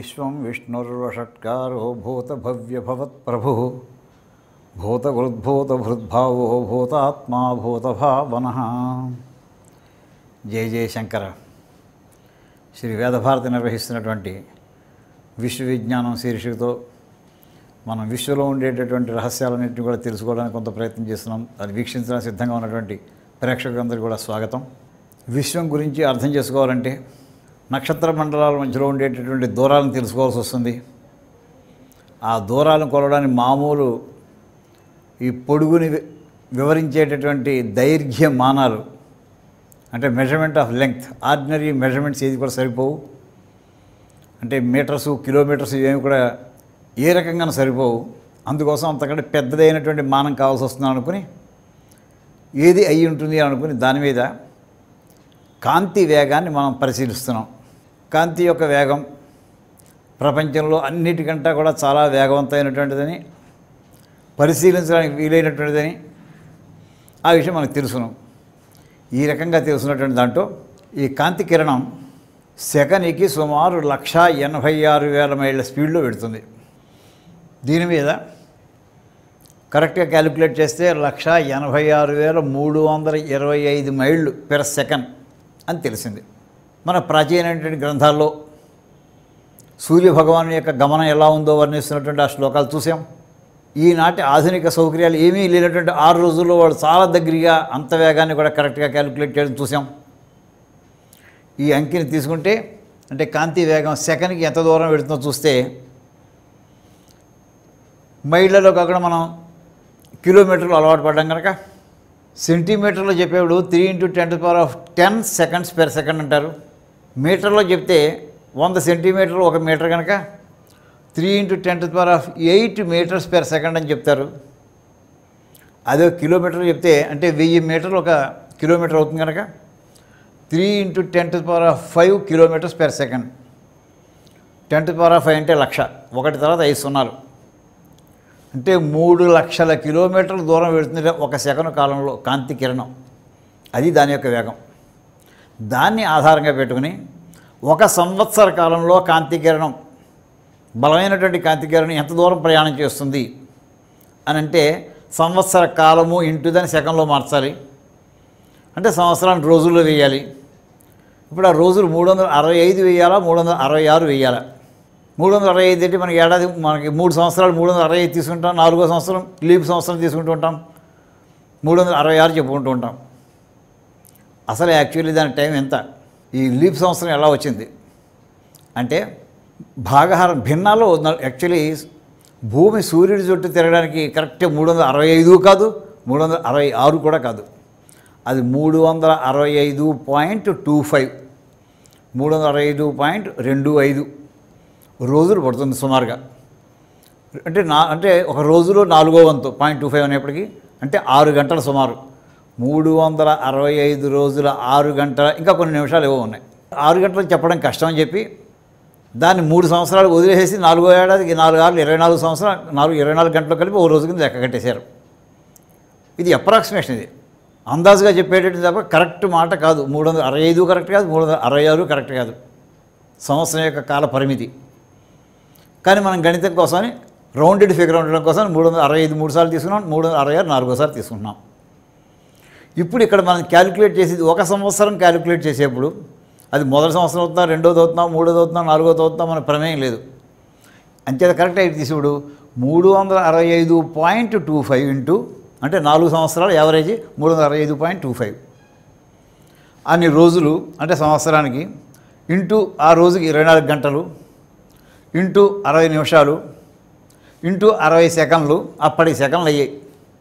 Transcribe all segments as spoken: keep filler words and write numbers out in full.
విశ్వం విష్ణుర్వషట్కారో భూతభవ్యభవత్ప్రభుః భూతగృద్భూతభృద్భావో భూతాత్మా భూతభావనః. జయ జయ శంకర. శ్రీ వేదభారతి నిర్వహిస్తున్నటువంటి విశ్వవిజ్ఞానం శీర్షికతో మనం విశ్వలో ఉండేటటువంటి రహస్యాలన్నింటినీ కూడా తెలుసుకోవడానికి కొంత ప్రయత్నం చేస్తున్నాం. అది వీక్షించడానికి సిద్ధంగా ఉన్నటువంటి ప్రేక్షకులందరికీ కూడా స్వాగతం. విశ్వం గురించి అర్థం చేసుకోవాలంటే నక్షత్ర మండలాల మధ్యలో ఉండేటటువంటి దూరాలను తెలుసుకోవాల్సి వస్తుంది. ఆ దూరాలను కొలవడానికి మామూలు ఈ పొడుగుని వివరించేటటువంటి దైర్ఘ్య మానాలు అంటే measurement of length, ordinary measurements ఏది కూడా సరిపోవు. అంటే మీటర్సు కిలోమీటర్స్ ఇవేమి కూడా ఏ రకంగా సరిపోవు. అందుకోసం అంతకంటే పెద్దదైనటువంటి మానం కావాల్సి వస్తుంది అనుకుని ఏది అయి ఉంటుంది అనుకుని దాని మీద కాంతి వేగాన్ని మనం పరిశీలిస్తున్నాం. కాంతి యొక్క వేగం ప్రపంచంలో అన్నిటికంటే కూడా చాలా వేగవంతమైనటువంటిదని, పరిశీలించడానికి వీలైనటువంటిదని ఆ విషయం మనకు తెలుసును. ఈ రకంగా తెలుసున్నటువంటి దాంట్లో ఈ కాంతి కిరణం సెకనికి సుమారు లక్ష ఎనభై ఆరు వేల మైళ్ళ స్పీడ్లో పెడుతుంది. దీని మీద కరెక్ట్గా క్యాలిక్యులేట్ చేస్తే లక్ష ఎనభై ఆరు వేల మూడు వందల ఇరవై ఐదు మైళ్ళు పెర్ సెకండ్ అని తెలిసింది. మన ప్రాచీనమైనటువంటి గ్రంథాల్లో సూర్యభగవాను యొక్క గమనం ఎలా ఉందో వర్ణిస్తున్నటువంటి ఆ శ్లోకాలు చూసాం. ఈనాటి ఆధునిక సౌకర్యాలు ఏమీ లేనటువంటి ఆరు రోజుల్లో వాళ్ళు చాలా దగ్గరగా అంత వేగాన్ని కూడా కరెక్ట్గా క్యాలిక్యులేట్ చేయడం చూసాం. ఈ అంకిని తీసుకుంటే అంటే కాంతి వేగం సెకండ్కి ఎంత దూరం పెడుతుందో చూస్తే మైళ్ళలో కాకుండా మనం కిలోమీటర్లు అలవాటు పడ్డాం కనుక సెంటీమీటర్లో చెప్పేప్పుడు three into ten to power of ten seconds per second అంటారు. మీటర్లో చెప్తే వంద సెంటీమీటర్లు ఒక మీటర్ కనుక three into ten to power of eight meters per second అని చెప్తారు. అదే కిలోమీటర్లు చెప్తే అంటే వెయ్యి మీటర్లు ఒక కిలోమీటర్ అవుతుంది కనుక three into ten to power of five kilometers per second. Ten to power of five అంటే లక్ష, ఒకటి తర్వాత ఐదు సున్నాలు అంటే మూడు లక్షల కిలోమీటర్ల దూరం వెళుతుంది ఒక సెకండ్ కాలంలో కాంతి కిరణం. అది దాని యొక్క వేగం. దాన్ని ఆధారంగా పెట్టుకుని ఒక సంవత్సర కాలంలో కాంతి కిరణం, బలమైనటువంటి కాంతి కిరణం ఎంత దూరం ప్రయాణం చేస్తుంది అని అంటే సంవత్సర కాలము ఇంటూ దాన్ని సెకండ్లో మార్చాలి. అంటే సంవత్సరాన్ని రోజుల్లో వేయాలి. ఇప్పుడు ఆ రోజులు మూడు వందల అరవై ఐదు వేయాలా, మూడు వందల అరవై ఆరు వేయాలా? మూడు వందల అరవై ఐదు అంటే మనకి ఏడాది మనకి మూడు సంవత్సరాలు మూడు వందల అరవై ఐదు తీసుకుంటాం, నాలుగో సంవత్సరం లీప్ సంవత్సరం తీసుకుంటూ ఉంటాం, మూడు వందల అరవై ఆరు చెప్పుకుంటూ ఉంటాం. అసలు యాక్చువల్లీ దాని టైం ఎంత? ఈ లీప్ సంవత్సరం ఎలా వచ్చింది అంటే భాగహారం భిన్నాల్లో యాక్చువల్లీ భూమి సూర్యుడి చుట్టూ తిరగడానికి కరెక్ట్గా మూడు వందల అరవై ఐదు కాదు, మూడు వందల అరవై ఆరు కూడా కాదు. అది మూడు వందల అరవై ఐదు పాయింట్ టూ ఫైవ్ మూడు వందల అరవై ఐదు పాయింట్ రెండు ఐదు రోజులు పడుతుంది సుమారుగా. అంటే నా అంటే ఒక రోజులో నాలుగో వంతు పాయింట్ టూ ఫైవ్ అనేప్పటికీ అంటే ఆరు గంటల సుమారు. మూడు వందల అరవై ఐదు రోజుల ఆరు గంటల ఇంకా కొన్ని నిమిషాలు ఏవో ఉన్నాయి. ఆరు గంటలు చెప్పడం కష్టం అని చెప్పి దాన్ని మూడు సంవత్సరాలు వదిలేసి నాలుగో ఏడాదికి నాలుగు ఆరు ఇరవై నాలుగు సంవత్సరాలు నాలుగు ఇరవై నాలుగు గంటలు కలిపి ఓ రోజు కింద లెక్క కట్టేశారు. ఇది అప్రాక్సిమేషన్, ఇది అందాజుగా చెప్పేటట్టు తప్ప కరెక్ట్ మాట కాదు. మూడు వందల అరవై ఐదు కరెక్ట్ కాదు, మూడు వందల అరవై ఆరు కరెక్ట్ కాదు. సంవత్సరం యొక్క కాల పరిమితి. కానీ మనం గణితం కోసమని రౌండెడ్ ఫిగర్ ఉండడం కోసం మూడు వందల అరవై ఐదు మూడు సార్లు తీసుకున్నాం, మూడు వందల అరవై ఆరు నాలుగోసారి తీసుకుంటున్నాం. ఇప్పుడు ఇక్కడ మనం క్యాలిక్యులేట్ చేసేది ఒక సంవత్సరం క్యాలిక్యులేట్ చేసేప్పుడు అది మొదటి సంవత్సరం అవుతున్నా, రెండోది అవుతున్నాం, మూడోది అవుతున్నాం, నాలుగోది అవుతున్నాం, మన ప్రమేయం లేదు. అంచేత కరెక్ట్ అయితే తీసుకుడు మూడు వందల అరవై ఐదు పాయింట్ టూ ఫైవ్ ఇంటూ అంటే నాలుగు సంవత్సరాలు యావరేజ్ మూడు వందల అరవై ఐదు పాయింట్ టూ ఫైవ్ అన్ని రోజులు అంటే సంవత్సరానికి ఇంటూ ఆ రోజుకి ఇరవై నాలుగు గంటలు ఇంటూ అరవై నిమిషాలు ఇంటూ అరవై సెకండ్లు. అప్పటి సెకండ్లు అయ్యాయి.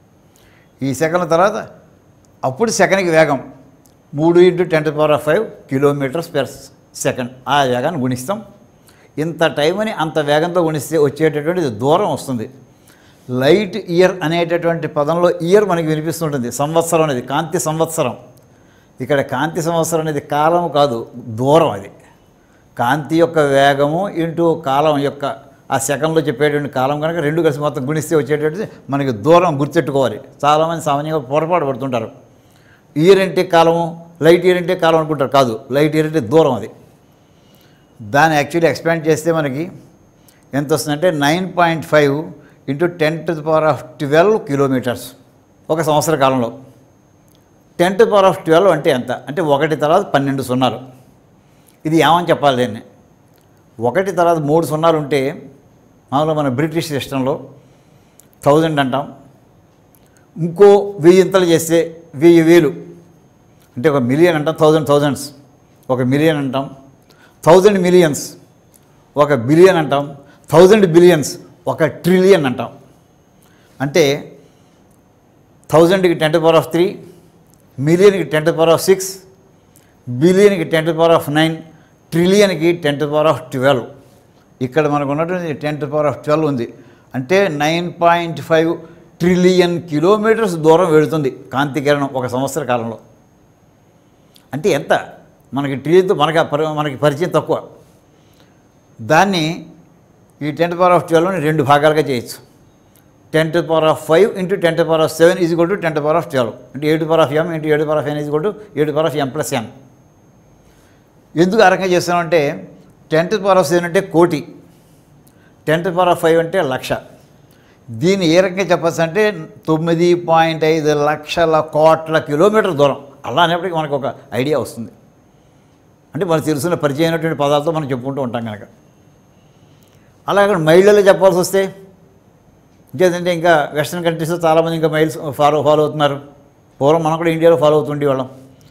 ఈ సెకండ్ల తర్వాత అప్పుడు సెకండ్కి వేగం మూడు into ten to power of five kilometers per second. ఆ వేగాన్ని గుణిస్తాం. ఇంత టైం అని అంత వేగంతో గుణిస్తే వచ్చేటటువంటిది దూరం వస్తుంది. లైట్ ఇయర్ అనేటటువంటి పదంలో ఇయర్ మనకి వినిపిస్తుంటుంది. సంవత్సరం అనేది కాంతి సంవత్సరం. ఇక్కడ కాంతి సంవత్సరం అనేది కాలం కాదు, దూరం. అది కాంతి యొక్క వేగము ఇంటూ కాలం యొక్క ఆ సెకండ్లో చెప్పేటువంటి కాలం కనుక రెండు కలిసి మొత్తం గుణిస్తే వచ్చేటటువంటి మనకి దూరం గుర్తెట్టుకోవాలి. చాలామంది సామాన్యంగా పొరపాటు పడుతుంటారు. ఇయర్ అంటే కాలము, లైట్ ఇయర్ అంటే కాలం అనుకుంటారు. కాదు, లైట్ ఇయర్ అంటే దూరం. అది దాన్ని యాక్చువల్లీ ఎక్స్పాండ్ చేస్తే మనకి ఎంత వస్తుందంటే nine point five into ten to the power of twelve kilometers ఒక సంవత్సర కాలంలో. Ten to power of twelve అంటే ఎంత అంటే ఒకటి తర్వాత పన్నెండు సున్నాలు. ఇది ఏమని చెప్పాలి దీన్ని? ఒకటి తర్వాత మూడు సున్నాలు ఉంటే మామూలుగా మన బ్రిటిష్ సిస్టంలో థౌజండ్ అంటాం. ఇంకో వెయ్యి ఇంతలు చేస్తే వెయ్యి వేలు అంటే ఒక మిలియన్ అంటాం. థౌజండ్ థౌజండ్స్ ఒక మిలియన్ అంటాం. థౌజండ్ మిలియన్స్ ఒక బిలియన్ అంటాం. థౌజండ్ బిలియన్స్ ఒక ట్రిలియన్ అంటాం. అంటే థౌజండ్కి ten to power of three, మిలియన్కి ten to power of six, బిలియన్కి ten to power of nine, ట్రిలియన్కి ten to power of twelve. ఇక్కడ మనకు ఉన్నటువంటి ten to power of twelve ఉంది. అంటే nine point five trillion kilometers దూరం వెళుతుంది కాంతి కిరణం ఒక సంవత్సర కాలంలో. అంటే ఎంత మనకి ట్రిలియన్తో మనకి మనకి పరిచయం తక్కువ. దాన్ని ఈ టెన్ టు పవర్ ఆఫ్ ట్వెల్వ్ని రెండు భాగాలుగా చేయొచ్చు. Ten to power of five into ten to power of seven is equal to ten to power of twelve అంటే ఏడు పవర్ ఆఫ్ ఎం ఇంటూ ఏడు power of N is equal to ఏడు power of M plus N. ఎందుకు ఆ రకంగా చేస్తామంటే ten to power of seven అంటే crore, ten to power of five అంటే లక్ష. దీన్ని ఏ రకంగా చెప్పచ్చు అంటే తొమ్మిది పాయింట్ ఐదు లక్షల కోట్ల కిలోమీటర్ దూరం. అలా అనేప్పటికీ మనకు ఒక ఐడియా వస్తుంది. అంటే మనకు తెలుసున్న పరిచయం అయినటువంటి పదాలతో మనం చెప్పుకుంటూ ఉంటాం కనుక. అలాగే మైళ్ళలో చెప్పాల్సి వస్తే ఇంకేంటంటే ఇంకా వెస్ట్రన్ కంట్రీస్లో చాలామంది ఇంకా మైల్స్ ఫాలో ఫాలో అవుతున్నారు. పూర్వం మనం కూడా ఇండియాలో ఫాలో అవుతుండే వాళ్ళం.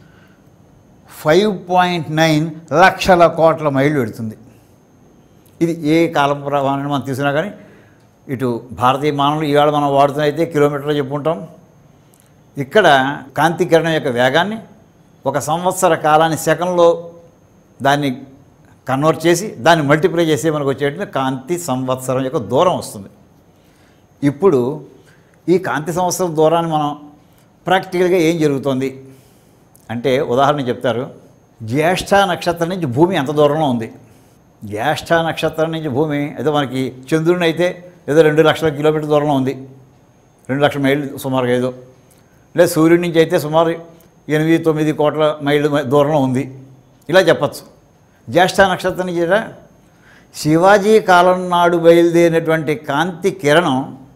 ఫైవ్ పాయింట్ నైన్ లక్షల కోట్ల మైళ్ళు పెడుతుంది. ఇది ఏ కాలం ప్రమాణాన్ని మనం తీసుకున్నా కానీ ఇటు భారతీయ మానవులు ఈవేళ మనం వాడుతున్న అయితే కిలోమీటర్లో చెప్పుకుంటాం. ఇక్కడ కాంతి కిరణం యొక్క వేగాన్ని ఒక సంవత్సర కాలాన్ని సెకండ్లో దాన్ని కన్వర్ట్ చేసి దాన్ని మల్టిప్లై చేసి మనకు వచ్చేటువంటి కాంతి సంవత్సరం యొక్క దూరం వస్తుంది. ఇప్పుడు ఈ కాంతి సంవత్సరం దూరాన్ని మనం ప్రాక్టికల్గా ఏం జరుగుతుంది అంటే ఉదాహరణ చెప్తారు. జ్యేష్ఠ నక్షత్రం నుంచి భూమి ఎంత దూరంలో ఉంది? జ్యేష్ఠ నక్షత్రం నుంచి భూమి ఏదో మనకి చంద్రుని అయితే ఏదో రెండు లక్షల కిలోమీటర్ దూరంలో ఉంది, రెండు లక్షల మైళ్ళు సుమారుగా ఏదో. లేదా సూర్యుడి నుంచి అయితే సుమారు ఎనిమిది తొమ్మిది కోట్ల మైళ్ళు దూరంలో ఉంది, ఇలా చెప్పచ్చు. జ్యేష్ఠ నక్షత్రం నుంచి శివాజీ కాలం నాడు బయలుదేరినటువంటి కాంతి కిరణం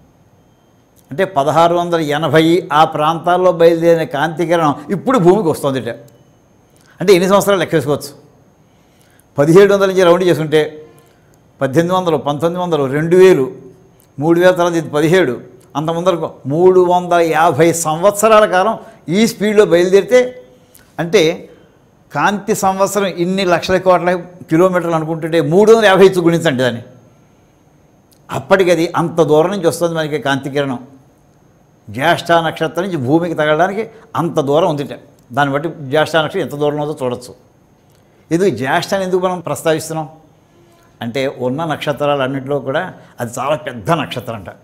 అంటే పదహారు వందల ఎనభై ఆ ప్రాంతాల్లో బయలుదేరిన కాంతి కిరణం ఇప్పుడు భూమికి వస్తుంది. అంటే ఎన్ని సంవత్సరాలు లెక్కేసుకోవచ్చు? పదిహేడు వందల నుంచి రౌండ్ చేసుకుంటే పద్దెనిమిది వందలు పంతొమ్మిది వందలు రెండు వేలు మూడు వేల తర్వాత ఇది పదిహేడు అంత ముందరకు మూడు వందల యాభై సంవత్సరాల కాలం ఈ స్పీడ్లో బయలుదేరితే అంటే కాంతి సంవత్సరం ఇన్ని లక్షల కోట్ల కిలోమీటర్లు అనుకుంటుంటే మూడు వందల యాభై ఇచ్చు గుణించండి దాన్ని. అప్పటికది అంత దూరం నుంచి వస్తుంది మనకి కాంతి కిరణం. జ్యేష్ఠ నక్షత్రం నుంచి భూమికి తగలడానికి అంత దూరం ఉంది. దాన్ని బట్టి జ్యేష్ఠ నక్షత్రం ఎంత దూరం ఉందో చూడొచ్చు. ఇది జ్యేష్ఠాన్ని ఎందుకు మనం ప్రస్తావిస్తున్నాం అంటే ఉన్న నక్షత్రాలన్నింటిలో కూడా అది చాలా పెద్ద నక్షత్రం అంట.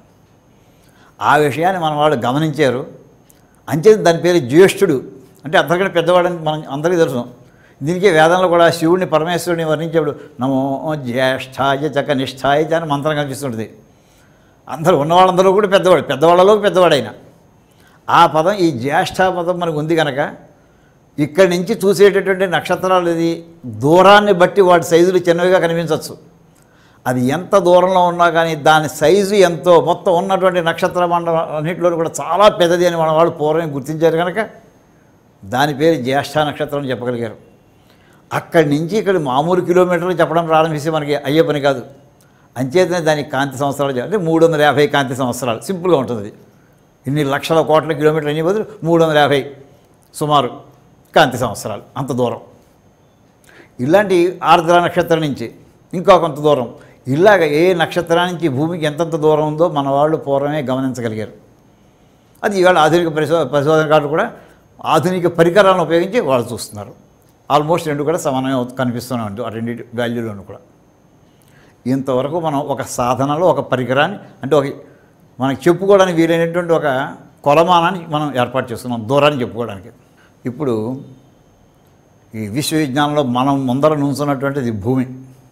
ఆ విషయాన్ని మన వాళ్ళు గమనించారు. అంతే దాని పేరు జ్యేష్ఠుడు అంటే అంతకంటే పెద్దవాడని మనం అందరికీ తెలుసు. దీనికి వేదంలో కూడా శివుడిని పరమేశ్వరుడిని వర్ణించేప్పుడు నమో జ్యేష్ఠాయ చక నిష్ఠాయ అని మంత్రం కనిపిస్తుంటుంది. అందరూ ఉన్నవాళ్ళందరూ కూడా పెద్దవాడు, పెద్దవాళ్ళలో పెద్దవాడైన ఆ పదం ఈ జ్యేష్ఠ పదం మనకు ఉంది కనుక ఇక్కడి నుంచి చూసేటటువంటి నక్షత్రాలు ఇది దూరాన్ని బట్టి వాటి సైజులు చిన్నవిగా కనిపించవచ్చు. అది ఎంత దూరంలో ఉన్నా కానీ దాని సైజు ఎంతో మొత్తం ఉన్నటువంటి నక్షత్ర మండలం అన్నింటిలో కూడా చాలా పెద్దది అని మన వాళ్ళు పూర్వం గుర్తించారు కనుక దాని పేరు జ్యేష్ఠ నక్షత్రం అని చెప్పగలిగారు. అక్కడి నుంచి ఇక్కడ మామూలు కిలోమీటర్లు చెప్పడం ప్రారంభిస్తే మనకి అయ్యే పని కాదు. అంచేతనే దానికి కాంతి సంవత్సరాలు అంటే మూడు వందల యాభై కాంతి సంవత్సరాలు సింపుల్గా ఉంటుంది. ఇన్ని లక్షల కోట్ల కిలోమీటర్లు అన్ని బదులు మూడు వందల యాభై సుమారు కాంతి సంవత్సరాలు అంత దూరం. ఇలాంటి ఆర్ద్ర నక్షత్రం నుంచి ఇంకా కొంత దూరం ఇలాగ ఏ నక్షత్రానికి భూమికి ఎంతంత దూరం ఉందో మన వాళ్ళు పూర్వమే గమనించగలిగారు. అది ఇవాళ ఆధునిక పరిశో పరిశోధనకారులు కూడా ఆధునిక పరికరాలను ఉపయోగించి వాళ్ళు చూస్తున్నారు. ఆల్మోస్ట్ రెండు కూడా సమానంగా కనిపిస్తూనే ఉంటుంది ఆ రెండింటి వాల్యూలోనూ కూడా. ఇంతవరకు మనం ఒక సాధనలో ఒక పరికరాన్ని అంటే ఒక మనకి చెప్పుకోవడానికి వీలైనటువంటి ఒక కొలమానాన్ని మనం ఏర్పాటు చేస్తున్నాం దూరాన్ని చెప్పుకోవడానికి. ఇప్పుడు ఈ విశ్వవిజ్ఞానంలో మనం ముందర నుంచున్నటువంటిది భూమి.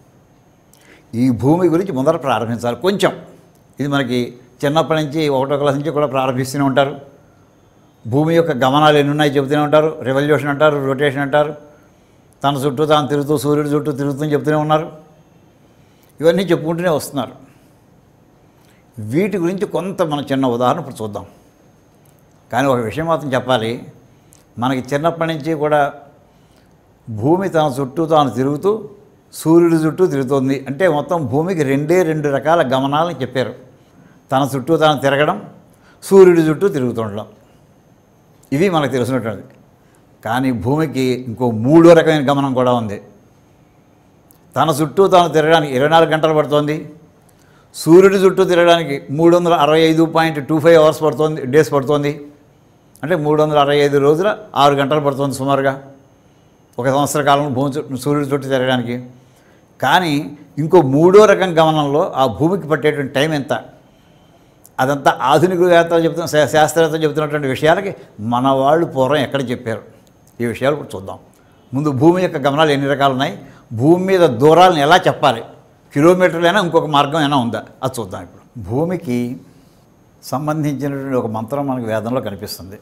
ఈ భూమి గురించి ముందర ప్రారంభించాలి కొంచెం. ఇది మనకి చిన్నప్పటి నుంచి ఒకటో క్లాస్ నుంచి కూడా ప్రారంభిస్తూనే ఉంటారు. భూమి యొక్క గమనాలు ఎన్ని ఉన్నాయి చెబుతూనే ఉంటారు. రెవల్యూషన్ అంటారు, రొటేషన్ అంటారు, తన చుట్టూ తాను తిరుగుతూ సూర్యుడి చుట్టూ తిరుగుతూ చెప్తూనే ఉన్నారు. ఇవన్నీ చెప్పుకుంటూనే వస్తున్నారు. వీటి గురించి కొంత మన చిన్న ఉదాహరణ ఇప్పుడు చూద్దాం. కానీ ఒక విషయం మాత్రం చెప్పాలి, మనకి చిన్నప్పటి నుంచి కూడా భూమి తన చుట్టూ తాను తిరుగుతూ సూర్యుడి చుట్టూ తిరుగుతుంది అంటే మొత్తం భూమికి రెండే రెండు రకాల గమనాలను చెప్పారు. తన చుట్టూ తాను తిరగడం, సూర్యుడి చుట్టూ తిరుగుతుండడం. ఇవి మనకు తెలిసినటువంటిది. కానీ భూమికి ఇంకో మూడో రకమైన గమనం కూడా ఉంది. తన చుట్టూ తాను తిరగడానికి ఇరవై నాలుగు గంటలు పడుతుంది, సూర్యుడి చుట్టూ తిరగడానికి మూడు వందల అరవై ఐదు పాయింట్ టూ ఫైవ్ అవర్స్ పడుతుంది డేస్ పడుతుంది. అంటే మూడు వందల అరవై ఐదు రోజుల ఆరు గంటలు పడుతుంది సుమారుగా ఒక సంవత్సర కాలంలో భూమి చుట్టూ సూర్యుడి చుట్టూ తిరగడానికి. కానీ ఇంకో మూడో రకం గమనంలో ఆ భూమికి పట్టేటువంటి టైం ఎంత, అదంతా ఆధునిక వేత్తలు చెప్తున్న శాస్త్రవేత్తలు చెబుతున్నటువంటి విషయాలకి మన వాళ్ళు పూర్వం ఎక్కడ చెప్పారు, ఈ విషయాలు ఇప్పుడు చూద్దాం. ముందు భూమి యొక్క గమనాలు ఎన్ని రకాలు ఉన్నాయి, భూమి మీద దూరాలను ఎలా చెప్పాలి, కిలోమీటర్లైనా ఇంకొక మార్గం అయినా ఉందా, అది చూద్దాం. ఇప్పుడు భూమికి సంబంధించినటువంటి ఒక మంత్రం మనకు వేదంలో కనిపిస్తుంది.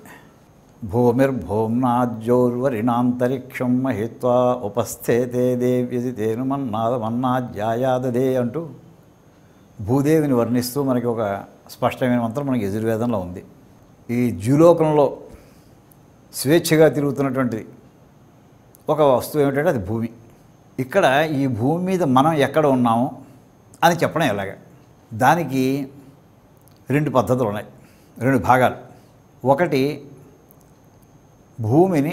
భూమిర్భూమ్నాజ్యోర్వరిణాంతరిక్షం మహిత్వా ఉపస్థేతే దేవ్యసి తేను మన్నాద మన్నాజ్యాయాదదే అంటూ భూదేవిని వర్ణిస్తూ మనకి ఒక స్పష్టమైన మంత్రం మనకి యజుర్వేదంలో ఉంది. ఈ ద్యులోకంలో స్వేచ్ఛగా తిరుగుతున్నటువంటి ఒక వస్తువు ఏమిటంటే అది భూమి. ఇక్కడ ఈ భూమి మీద మనం ఎక్కడ ఉన్నాము అని చెప్పడం ఎలాగ, దానికి రెండు పద్ధతులు ఉన్నాయి, రెండు భాగాలు. ఒకటి భూమిని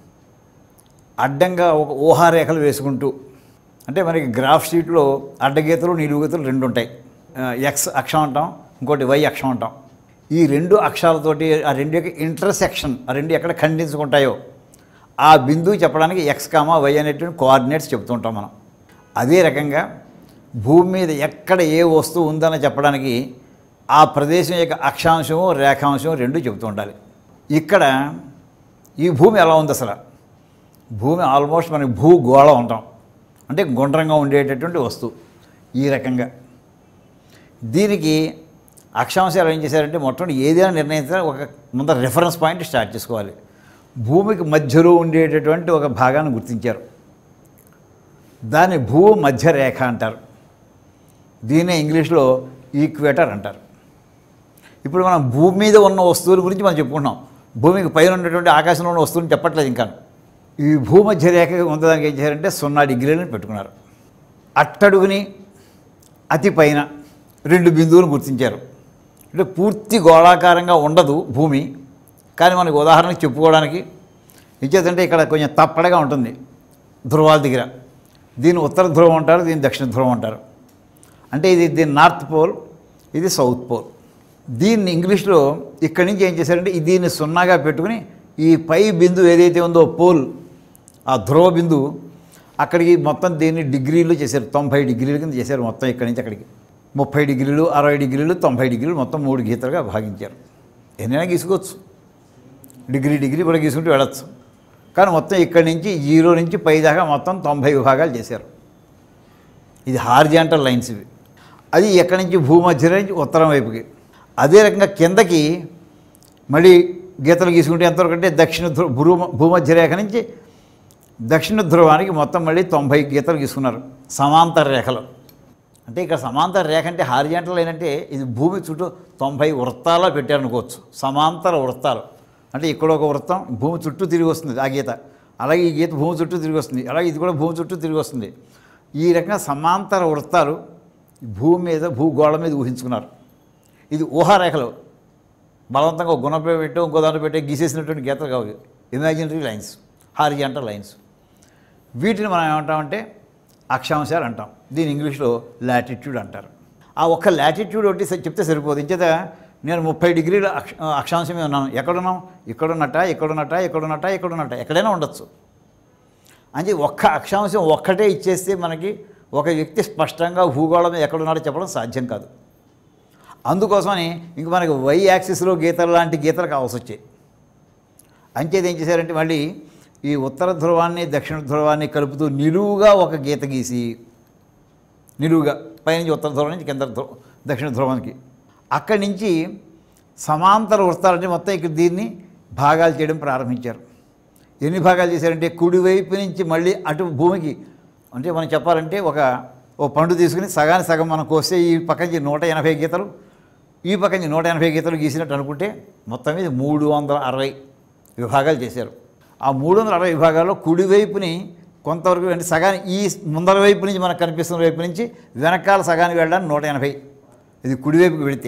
అడ్డంగా ఒక ఊహారేఖలు వేసుకుంటూ, అంటే మనకి గ్రాఫ్ షీట్లో అడ్డగీతలు నిలువుగీతలు రెండు ఉంటాయి. ఎక్స్ అక్షం అంటాం, ఇంకోటి వై అక్షం అంటాం. ఈ రెండు అక్షరాలతోటి ఆ రెండు యొక్క ఇంటర్సెక్షన్, ఆ రెండు ఎక్కడ ఖండించుకుంటాయో ఆ బిందువు చెప్పడానికి ఎక్స్ కామా వై అనేటువంటి కోఆర్డినేట్స్ చెప్తుంటాం మనం. అదే రకంగా భూమి మీద ఎక్కడ ఏ వస్తువు ఉందని చెప్పడానికి ఆ ప్రదేశం యొక్క అక్షాంశము రేఖాంశం రెండు చెబుతూ ఉండాలి. ఇక్కడ ఈ భూమి ఎలా ఉంది అసలు, భూమి ఆల్మోస్ట్ మనకి భూగోళం ఉంటాం, అంటే గుండ్రంగా ఉండేటటువంటి వస్తువు. ఈ రకంగా దీనికి అక్షాంశాలు ఏం చేశారంటే మొట్టమొదటి ఏదైనా నిర్ణయించాలని ఒక ముందర రిఫరెన్స్ పాయింట్ స్టార్ట్ చేసుకోవాలి. భూమికి మధ్యలో ఉండేటటువంటి ఒక భాగాన్ని గుర్తించారు, దాన్ని భూ మధ్య రేఖ అంటారు. దీన్నే ఇంగ్లీష్లో ఈక్వేటర్ అంటారు. ఇప్పుడు మనం భూమి మీద ఉన్న వస్తువుల గురించి మనం చెప్పుకుంటున్నాం, భూమికి పైన ఉన్నటువంటి ఆకాశంలో ఉన్న వస్తువుని చెప్పట్లేదు. ఇంకా ఈ భూమధ్య రేఖ ఉండడానికి ఏం చేశారంటే సున్నా డిగ్రీలను పెట్టుకున్నారు. అట్టడుగుని అతి పైన రెండు బిందువులను గుర్తించారు. అంటే పూర్తి గోళాకారంగా ఉండదు భూమి, కానీ మనకి ఉదాహరణకు చెప్పుకోవడానికి ఇచ్చేదంటే ఇక్కడ కొంచెం తప్పడగా ఉంటుంది ధ్రువాల దగ్గర. దీన్ని ఉత్తర ధ్రువం అంటారు, దీన్ని దక్షిణ ధ్రువం అంటారు. అంటే ఇది దీని నార్త్ పోల్, ఇది సౌత్ పోల్. దీన్ని ఇంగ్లీష్లో ఇక్కడి నుంచి ఏం చేశారంటే దీన్ని సున్నాగా పెట్టుకుని ఈ పై బిందువు ఏదైతే ఉందో పోల్, ఆ ధ్రువ బిందువు, అక్కడికి మొత్తం దీన్ని డిగ్రీలు చేశారు, తొంభై డిగ్రీల కింద చేశారు. మొత్తం ఇక్కడి నుంచి అక్కడికి ముప్పై డిగ్రీలు, అరవై డిగ్రీలు, తొంభై డిగ్రీలు, మొత్తం మూడు గీతలుగా భాగించారు. ఎన్నైనా గీసుకోవచ్చు, డిగ్రీ డిగ్రీ కూడా గీసుకుంటూ వెళ్ళచ్చు. కానీ మొత్తం ఇక్కడి నుంచి జీరో నుంచి పై దాకా మొత్తం తొంభై విభాగాలు చేశారు. ఇది హార్జాంటల్ లైన్స్ ఇవి. అది ఎక్కడి నుంచి భూమధ్య నుంచి ఉత్తరం వైపుకి. అదే రకంగా కిందకి మళ్ళీ గీతలు గీసుకుంటే ఎంతవరకు అంటే దక్షిణ ధ్రువ భూ భూమధ్య రేఖ నుంచి దక్షిణ ధ్రువానికి మొత్తం మళ్ళీ తొంభై గీతలు గీసుకున్నారు సమాంతర రేఖలు. అంటే ఇక్కడ సమాంతర రేఖ అంటే హారిజాంటల్ లైన్ అంటే ఇది భూమి చుట్టూ తొంభై వృత్తాల్లో పెట్టారనుకోవచ్చు. సమాంతర వృత్తాలు అంటే ఇక్కడ ఒక వృత్తం భూమి చుట్టూ తిరిగి వస్తుంది ఆ గీత, అలాగే ఈ గీత భూమి చుట్టూ తిరిగి వస్తుంది, అలాగే ఇది కూడా భూమి చుట్టూ తిరిగి వస్తుంది. ఈ రకంగా సమాంతర వృత్తాలు భూమి మీద భూగోళం మీద ఊహించుకున్నారు. ఇది ఊహారేఖలు, బలవంతంగా గుణపై పెట్టో ఇంకో దాంట్లో పెట్టే గీసేసినటువంటి గీతలు కావు, ఇమాజినరీ లైన్స్, హారిజాంటల్ లైన్స్. వీటిని మనం ఏమంటామంటే అక్షాంశాలు అంటాం. దీని ఇంగ్లీష్లో లాటిట్యూడ్ అంటారు. ఆ ఒక్క లాటిట్యూడ్ ఒకటి చెప్తే సరిపోదు. ఇంచేత నేను ముప్పై డిగ్రీల అక్ష అక్షాంశమే ఉన్నాను, ఎక్కడున్నాం, ఇక్కడున్నట్ట ఇక్కడున్నట్ట ఇక్కడున్నట్ట ఇక్కడున్నట్ట ఎక్కడైనా ఉండొచ్చు. అంటే ఒక్క అక్షాంశం ఒక్కటే ఇచ్చేస్తే మనకి ఒక వ్యక్తి స్పష్టంగా భూగోళం ఎక్కడున్నాడో చెప్పడం సాధ్యం కాదు. అందుకోసమని ఇంక మనకి వై యాక్సిస్లో గీతలు లాంటి గీతలు కావాల్సి వచ్చాయి. అంచేది ఏం చేశారంటే మళ్ళీ ఈ ఉత్తర ధ్రువాన్ని దక్షిణ ధ్రువాన్ని కలుపుతూ నిలువుగా ఒక గీత గీసి, నిలువుగా పైనుంచి ఉత్తర ధ్రువం నుంచి కింద ధ్రువ దక్షిణ ధ్రువానికి, అక్కడి నుంచి సమాంతర వృత్తాలని మొత్తం ఇక్కడ దీన్ని భాగాలు చేయడం ప్రారంభించారు. ఎన్ని భాగాలు చేశారంటే కుడివైపు నుంచి మళ్ళీ అటు భూమికి, అంటే మనం చెప్పాలంటే ఒక ఓ పండు తీసుకుని సగానికి సగం మనం కోస్తే ఈ పక్క నుంచి నూట ఎనభై గీతలు, ఈ పక్క నుంచి నూట ఎనభై గీతలు గీసినట్టు అనుకుంటే మొత్తం మీద మూడు వందల అరవై విభాగాలు చేశారు. ఆ మూడు వందల అరవై విభాగాల్లో కుడివైపుని కొంతవరకు అంటే సగానికి ఈ ముందర వైపు నుంచి మనకు కనిపిస్తున్న వైపు నుంచి వెనకాల సగానికి వెళ్ళడానికి నూట ఎనభై, ఇది కుడివైపుకి వెళితే.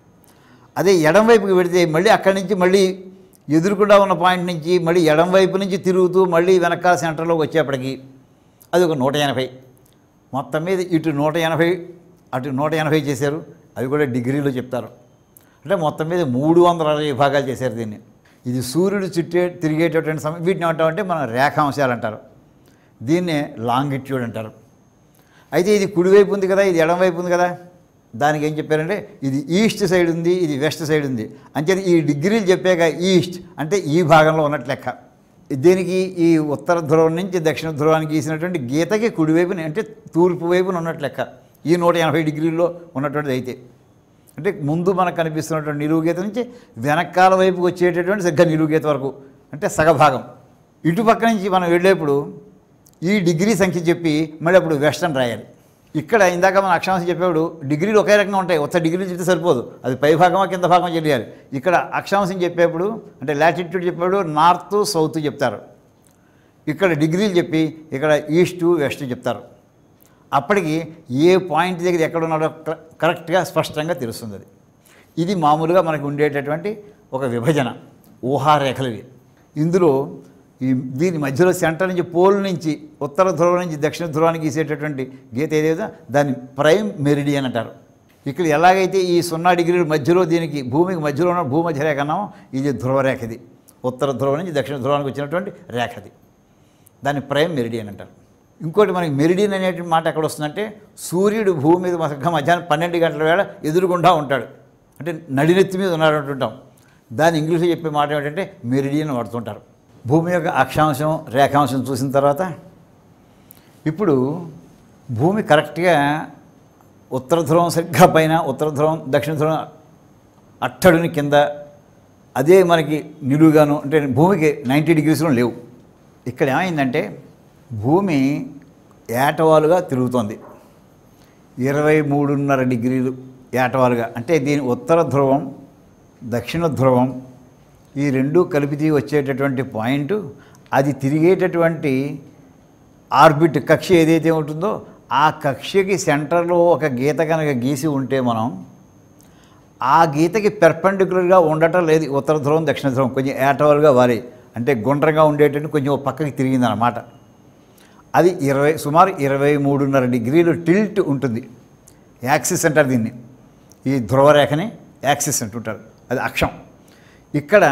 అదే ఎడం వైపుకి వెళితే మళ్ళీ అక్కడి నుంచి మళ్ళీ ఎదురుకుండా ఉన్న పాయింట్ నుంచి మళ్ళీ ఎడం వైపు నుంచి తిరుగుతూ మళ్ళీ వెనకాల సెంటర్లోకి వచ్చేప్పటికి అది ఒక నూట ఎనభై. మొత్తం మీద ఇటు నూట ఎనభై అటు నూట ఎనభై చేశారు. అవి కూడా డిగ్రీలో చెప్తారు. అంటే మొత్తం మీద మూడు వందల అరవై విభాగాలు చేశారు దీన్ని. ఇది సూర్యుడు చుట్టే తిరిగేటటువంటి సమయం. వీటిని ఏమంటామంటే మనం రేఖాంశాలు అంటారు. దీన్నే లాంగిట్యూడ్ అంటారు. అయితే ఇది కుడివైపు ఉంది కదా, ఇది ఎడం వైపు ఉంది కదా, దానికి ఏం చెప్పారంటే ఇది ఈస్ట్ సైడ్ ఉంది, ఇది వెస్ట్ సైడ్ ఉంది. అంటే ఈ డిగ్రీలు చెప్పాక ఈస్ట్ అంటే ఈ భాగంలో ఉన్నట్టు లెక్క. దీనికి ఈ ఉత్తర ధ్రువం నుంచి దక్షిణ ధ్రువానికి గీసినటువంటి గీతకి కుడివైపుని అంటే తూర్పు వైపున ఉన్నట్టు లెక్క ఈ నూట ఎనభై డిగ్రీల్లో ఉన్నటువంటిది. అయితే అంటే ముందు మనకు కనిపిస్తున్నటువంటి నిలువు గీత నుంచి వెనకాల వైపుకి వచ్చేటటువంటి సరిగ్గా నిలువు గీత వరకు అంటే సగభాగం. ఇటుపక్క నుంచి మనం వెళ్ళేప్పుడు ఈ డిగ్రీ సంఖ్య చెప్పి మళ్ళీ అప్పుడు వెస్టర్న్ రాయాలి. ఇక్కడ ఇందాక మనం అక్షాంశం చెప్పేప్పుడు డిగ్రీలు ఒకే రకంగా ఉంటాయి. ఒక్క డిగ్రీలు చెప్తే సరిపోదు, అది పై భాగమా కింద భాగమా తెలియాలి. ఇక్కడ అక్షాంశం చెప్పేప్పుడు అంటే లాటిట్యూడ్ చెప్పేప్పుడు నార్త్ సౌత్ చెప్తారు. ఇక్కడ డిగ్రీలు చెప్పి ఇక్కడ ఈస్టు వెస్ట్ చెప్తారు. అప్పటికి ఏ పాయింట్ దగ్గర ఎక్కడ ఉన్నాడో కరెక్ట్గా స్పష్టంగా తెలుస్తుంది. అది ఇది మామూలుగా మనకు ఉండేటటువంటి ఒక విభజన ఊహారేఖలు. ఇవి ఇందులో ఈ దీని మధ్యలో సెంటర్ నుంచి పోల్ నుంచి ఉత్తర ధ్రువం నుంచి దక్షిణ ధ్రువానికి గీసేటటువంటి గీత ఏదైతే దాన్ని ప్రైమ్ మెరిడియన్ అంటారు. ఇక్కడ ఎలాగైతే ఈ సున్నా డిగ్రీల మధ్యలో దీనికి భూమికి మధ్యలో ఉన్న భూమధ్య రేఖ అన్నామో ఇది ధ్రువరేఖ. ఇది ఉత్తర ధ్రువం నుంచి దక్షిణ ధ్రువానికి వచ్చినటువంటి రేఖది, దాన్ని ప్రైమ్ మెరిడియన్ అంటారు. ఇంకోటి మనకి మెరిడియన్ అనేటువంటి మాట ఎక్కడ వస్తుందంటే సూర్యుడు భూమి మీద మసగ్గా మధ్యాహ్నం పన్నెండు గంటల వేళ ఎదురుగుండా ఉంటాడు, అంటే నడినెత్తి మీద ఉన్నాడు అంటుంటాం. దాన్ని ఇంగ్లీష్లో చెప్పే మాట ఏంటంటే మెరిడియన్ వాడుతుంటారు. భూమి యొక్క అక్షాంశం రేఖాంశం చూసిన తర్వాత ఇప్పుడు భూమి కరెక్ట్గా ఉత్తర ధ్రువం సరిగ్గా పైన, ఉత్తర ధ్రువం దక్షిణ ధ్రువం అట్టడుని కింద, అదే మనకి నిలువుగాను అంటే భూమికి నైంటీ డిగ్రీస్లో లేవు. ఇక్కడ ఏమైందంటే భూమి ఏటవాలుగా తిరుగుతోంది, ఇరవై మూడున్నర డిగ్రీలు ఏటవాలుగా. అంటే దీని ఉత్తర ధ్రువం దక్షిణ ధ్రువం ఈ రెండు కలిపి వచ్చేటటువంటి పాయింట్, అది తిరిగేటటువంటి ఆర్బిట్ కక్ష ఏదైతే ఉంటుందో ఆ కక్షకి సెంటర్లో ఒక గీత కనుక గీసి ఉంటే మనం ఆ గీతకి పెర్పెండిక్యులర్గా ఉండటం లేదు. ఉత్తర ధ్రువం దక్షిణ ధ్రువం కొంచెం ఏటవాలుగా వారి అంటే గుండ్రంగా ఉండేటట్టు కొంచెం పక్కకి తిరిగిందన్నమాట. అది ఇరవై సుమారు ఇరవై మూడున్నర డిగ్రీలు టిల్ట్ ఉంటుంది. యాక్సిస్ అంటారు దీన్ని, ఈ ధ్రువరేఖని యాక్సిస్ అంటుంటారు, అది అక్షం. ఇక్కడ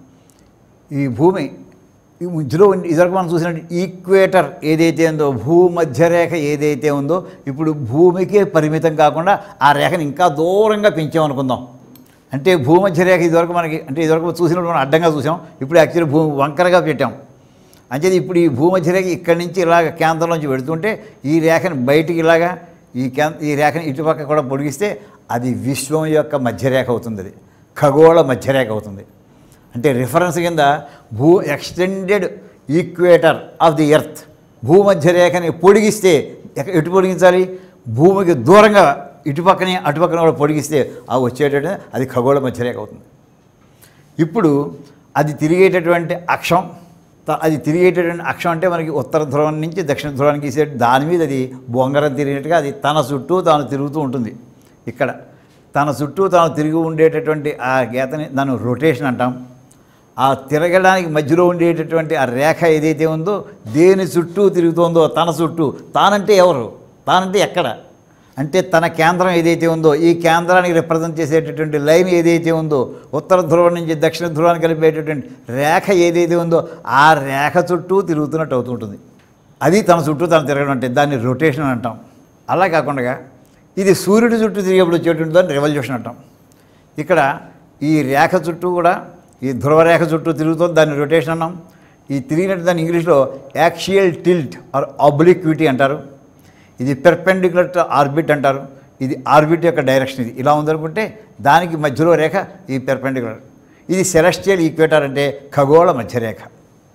ఈ భూమి ఈ మధ్యలో ఇదివరకు మనం చూసినట్టు ఈక్వేటర్ ఏదైతే ఉందో భూమధ్య రేఖ ఏదైతే ఉందో ఇప్పుడు భూమికే పరిమితం కాకుండా ఆ రేఖని ఇంకా దూరంగా పెంచామనుకుందాం. అంటే భూమధ్య రేఖ ఇదివరకు మనకి అంటే ఇదివరకు చూసినప్పుడు మనం అడ్డంగా చూసాం, ఇప్పుడు యాక్చువల్లీ భూమి వంకరగా పెట్టాం. అంటే ఇప్పుడు ఈ భూమధ్య రేఖ ఇక్కడి నుంచి ఇలాగ కేంద్రంలోంచి పెడుతుంటే ఈ రేఖని బయటికి ఇలాగా ఈ కే ఈ రేఖని ఇటుపక్క కూడా పొడిగిస్తే అది విశ్వం యొక్క మధ్యరేఖ అవుతుంది, అది ఖగోళ మధ్యరేఖ అవుతుంది. అంటే రిఫరెన్స్ కింద భూ extended equator of the earth భూమధ్యరేఖని పొడిగిస్తే ఎటు పొడిగించాలి, భూమికి దూరంగా ఇటుపక్కనే అటుపక్కన కూడా పొడిగిస్తే ఆ వచ్చేటట్టు అది ఖగోళ మధ్యరేఖ అవుతుంది. ఇప్పుడు అది తిరిగేటటువంటి అక్షం, అది తిరిగేటటువంటి అక్షం అంటే మనకి ఉత్తర ధ్రువం నుంచి దక్షిణ ధ్రువానికి గీసే దాని మీద అది బొంగరం తిరిగినట్టుగా అది తన చుట్టూ తాను తిరుగుతూ ఉంటుంది. ఇక్కడ తన చుట్టూ తాను తిరిగి ఉండేటటువంటి ఆ గీతని దాన్ని రొటేషన్ అంటాం. ఆ తిరగడానికి మధ్యలో ఉండేటటువంటి ఆ రేఖ ఏదైతే ఉందో దేని చుట్టూ తిరుగుతుందో తన చుట్టూ, తానంటే ఎవరు, తానంటే ఎక్కడ అంటే తన కేంద్రం ఏదైతే ఉందో ఈ కేంద్రానికి రిప్రజెంట్ చేసేటటువంటి లైన్ ఏదైతే ఉందో ఉత్తర ధ్రువం నుంచి దక్షిణ ధ్రువానికి కలిపేటటువంటి రేఖ ఏదైతే ఉందో ఆ రేఖ చుట్టూ తిరుగుతున్నట్టు అవుతుంటుంది. అది తన చుట్టూ తను తిరగడం అంటే దాన్ని రొటేషన్ అంటాం. అలా కాకుండా ఇది సూర్యుడి చుట్టూ తిరిగేప్పుడు వచ్చేటువంటి దాన్ని రెవల్యూషన్ అంటాం. ఇక్కడ ఈ రేఖ చుట్టూ కూడా ఈ ధ్రువరేఖ చుట్టూ తిరుగుతుంది, దాన్ని రొటేషన్ అన్నాం. ఈ తిరిగినట్టు దాన్ని ఇంగ్లీష్లో యాక్సియల్ టిల్ట్ ఆర్ ఆబ్లిక్విటీ అంటారు. ఇది పెర్పెండిక్యులర్ టు ఆర్బిట్ అంటారు. ఇది ఆర్బిట్ యొక్క డైరెక్షన్, ఇది ఇలా ఉందనుకుంటే దానికి మధ్యలో రేఖ ఈ పెర్పెండిక్యులర్. ఇది సెలెస్టియల్ ఈక్వేటర్ అంటే ఖగోళ మధ్యరేఖ.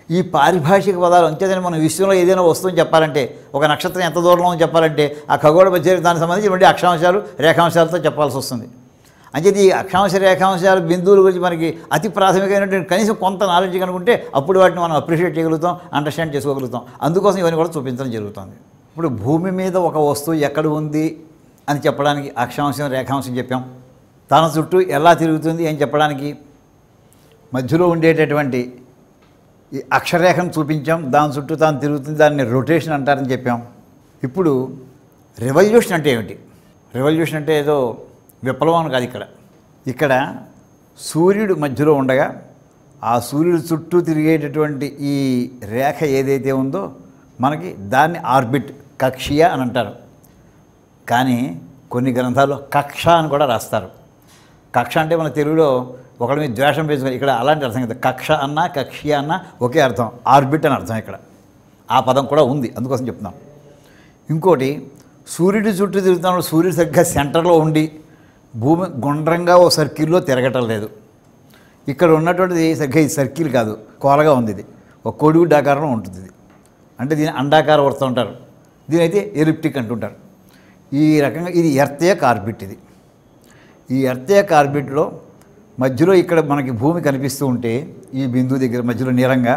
ఈ పారిభాషిక పదాలు అంతేదని మనం విశ్వంలో ఏదైనా వస్తువుని చెప్పాలంటే ఒక నక్షత్రం ఎంత దూరంలో ఉందో చెప్పాలంటే ఆ ఖగోళ మధ్య దానికి సంబంధించి అక్షాంశాలు రేఖాంశాలతో చెప్పాల్సి వస్తుంది. అంచేది ఈ అక్షాంశ రేఖాంశాలు బిందువుల గురించి మనకి అతి ప్రాథమికమైనటువంటి కనీసం కొంత నాలెడ్జ్ కనుకుంటే అప్పుడు వాటిని మనం అప్రిషియేట్ చేయగలుగుతాం, అండర్స్టాండ్ చేసుకోగలుగుతాం. అందుకోసం ఇవన్నీ కూడా చూపించడం జరుగుతుంది. ఇప్పుడు భూమి మీద ఒక వస్తువు ఎక్కడ ఉంది అని చెప్పడానికి అక్షాంశం రేఖాంశం చెప్పాం. తన చుట్టూ ఎలా తిరుగుతుంది అని చెప్పడానికి మధ్యలో ఉండేటటువంటి ఈ అక్షరేఖను చూపించాం. దాని చుట్టూ తాను తిరుగుతుంది, దాన్ని రొటేషన్ అంటారని చెప్పాం. ఇప్పుడు రెవల్యూషన్ అంటే ఏమిటి? రెవల్యూషన్ అంటే ఏదో విప్లవం కాదు. ఇక్కడ ఇక్కడ సూర్యుడు మధ్యలో ఉండగా ఆ సూర్యుడు చుట్టూ తిరిగేటటువంటి ఈ రేఖ ఏదైతే ఉందో మనకి దాన్ని ఆర్బిట్, కక్షీయ అని అంటారు. కానీ కొన్ని గ్రంథాల్లో కక్ష అని కూడా రాస్తారు. కక్ష అంటే మన తెలుగులో ఒకళ్ళ మీద ద్వేషం పెంచుకొని ఇక్కడ అలాంటి అర్థం కదా. కక్ష అన్న కక్షీయ అన్న ఒకే అర్థం, ఆర్బిట్ అని అర్థం. ఇక్కడ ఆ పదం కూడా ఉంది, అందుకోసం చెప్తున్నాం. ఇంకోటి సూర్యుడి చుట్టూ తిరుగుతున్నప్పుడు సూర్యుడు సరిగ్గా సెంటర్లో ఉండి భూమి గుండ్రంగా ఓ సర్కిల్లో తిరగటం లేదు. ఇక్కడ ఉన్నటువంటిది సరిగ్గా ఈ సర్కిల్ కాదు, కోలగా ఉంది. ఇది ఒక కోడిగుడ్డు ఆకారంలో ఉంటుంది. ఇది అంటే దీని అండాకార వృత్తం అంటారు, దీని అయితే ఎలిప్టిక్ అంటుంటారు. ఈ రకంగా ఇది ఎర్త్ యొక్క ఆర్బిట్. ఇది ఈ ఎర్త్ యొక్క ఆర్బిట్లో మధ్యలో ఇక్కడ మనకి భూమి కనిపిస్తూ ఉంటే ఈ బిందువు దగ్గర మధ్యలో నీలంగా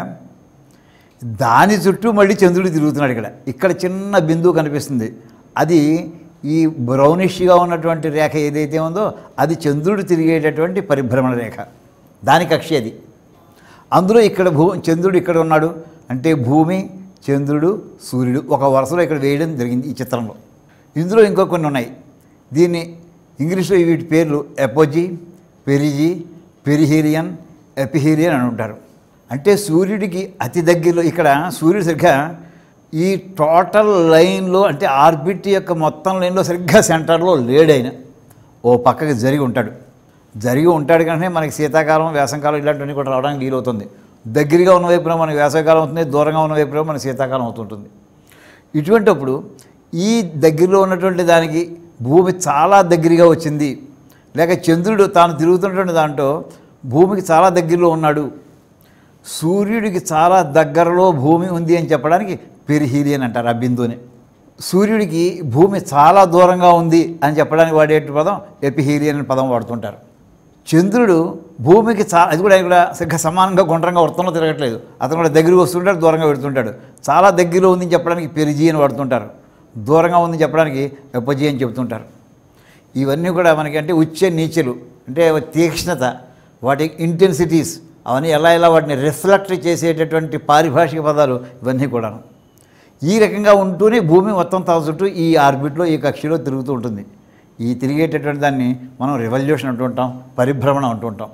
దాని చుట్టూ మళ్ళీ చంద్రుడు తిరుగుతున్నాడు. ఇక్కడ ఇక్కడ చిన్న బిందువు కనిపిస్తుంది, అది ఈ బ్రౌనిష్గా ఉన్నటువంటి రేఖ ఏదైతే ఉందో అది చంద్రుడు తిరిగేటటువంటి పరిభ్రమణ రేఖ, దాని కక్షి అది. అందులో ఇక్కడ భూ చంద్రుడు ఇక్కడ ఉన్నాడు అంటే భూమి, చంద్రుడు, సూర్యుడు ఒక వరుసలో ఇక్కడ వేయడం జరిగింది ఈ చిత్రంలో. ఇందులో ఇంకో కొన్ని ఉన్నాయి. దీన్ని ఇంగ్లీష్లో వీటి పేర్లు ఎపోజీ, పెరిజీ, పెరిహీలియన్, ఎపిహీలియన్ అని ఉంటారు. అంటే సూర్యుడికి అతి దగ్గరలో ఇక్కడ సూర్యుడు సరిగ్గా ఈ టోటల్ లైన్లో అంటే ఆర్బిట్ యొక్క మొత్తం లైన్లో సరిగ్గా సెంటర్లో లేడైన ఓ పక్కకి జరిగి ఉంటాడు. జరిగి ఉంటాడు కనుక మనకి శీతాకాలం, వేసవకాలం ఇలాంటివన్నీ కూడా రావడానికి వీలవుతుంది. దగ్గరగా ఉన్న వైపున మనకి వేసవికాలం అవుతుంది, దూరంగా ఉన్న వైపున మనకి శీతాకాలం అవుతుంటుంది. ఇటువంటిప్పుడు ఈ దగ్గరలో ఉన్నటువంటి దానికి భూమి చాలా దగ్గరగా వచ్చింది, లేక చంద్రుడు తాను తిరుగుతున్నటువంటి దాంట్లో భూమికి చాలా దగ్గరలో ఉన్నాడు, సూర్యుడికి చాలా దగ్గరలో భూమి ఉంది అని చెప్పడానికి పెరిహీలియన్ అంటారు ఆ బిందువుని. సూర్యుడికి భూమి చాలా దూరంగా ఉంది అని చెప్పడానికి వాడే పదం ఎపిహీలియన్ అనే పదం వాడుతుంటారు. చంద్రుడు భూమికి చాలా, అది కూడా ఇక్కడ సరిగ్గా సమానంగా గుండ్రంగా వృత్తంలో తిరగట్లేదు, అతను కూడా దగ్గరికి వస్తుంటాడు, దూరంగా పెడుతుంటాడు. చాలా దగ్గరలో ఉందని చెప్పడానికి పెరిజీ అని వాడుతుంటారు, దూరంగా ఉందని చెప్పడానికి ఎపజీ అని చెబుతుంటారు. ఇవన్నీ కూడా మనకి అంటే ఉచ్చ నీచలు అంటే తీక్ష్ణత, వాటి ఇంటెన్సిటీస్ అవన్నీ ఎలా ఎలా వాటిని రిఫ్లెక్ట్ చేసేటటువంటి పారిభాషిక పదాలు ఇవన్నీ కూడా. ఈ రకంగా ఉంటూనే భూమి మొత్తం తన చుట్టూ ఈ ఆర్బిట్లో ఈ కక్షలో తిరుగుతూ ఉంటుంది. ఈ తిరిగేటటువంటి దాన్ని మనం రివల్యూషన్ అంటూ ఉంటాం, పరిభ్రమణం అంటూ ఉంటాం.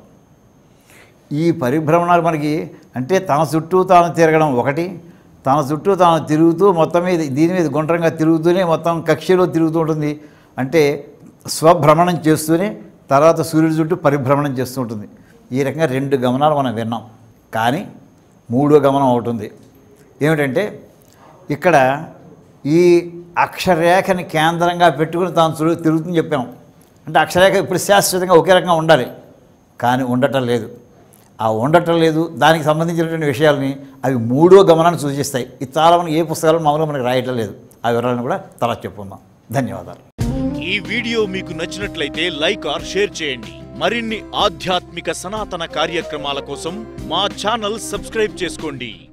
ఈ పరిభ్రమణాలు మనకి అంటే తన చుట్టూ తాను తిరగడం ఒకటి, తన చుట్టూ తాను తిరుగుతూ మొత్తం మీద దీని మీద గుండ్రంగా తిరుగుతూనే మొత్తం కక్షలో తిరుగుతూ ఉంటుంది. అంటే స్వభ్రమణం చేస్తూనే తర్వాత సూర్యుడి చుట్టూ పరిభ్రమణం చేస్తూ ఉంటుంది. ఈ రకంగా రెండు గమనాలు మనం విన్నాం. కానీ మూడో గమనం అవుతుంది ఏమిటంటే ఇక్కడ ఈ అక్షరేఖని కేంద్రంగా పెట్టుకుని తాను చూ తిరుగుతుందని చెప్పాం. అంటే అక్షరేఖ ఇప్పుడు శాశ్వతంగా ఒకే రకంగా ఉండాలి, కానీ ఉండటం లేదు. ఆ ఉండటం లేదు దానికి సంబంధించినటువంటి విషయాలని అవి మూడో గమనాన్ని సూచిస్తాయి. ఇది చాలా మనకి ఏ పుస్తకాలు మామూలుగా మనకి రాయటం లేదు. ఆ వివరాలను కూడా తర్వాత చెప్పుకుందాం. ధన్యవాదాలు. ఈ వీడియో మీకు నచ్చినట్లయితే లైక్ ఆర్ షేర్ చేయండి. మరిన్ని ఆధ్యాత్మిక సనాతన కార్యక్రమాల కోసం మా ఛానల్ సబ్స్క్రైబ్ చేసుకోండి.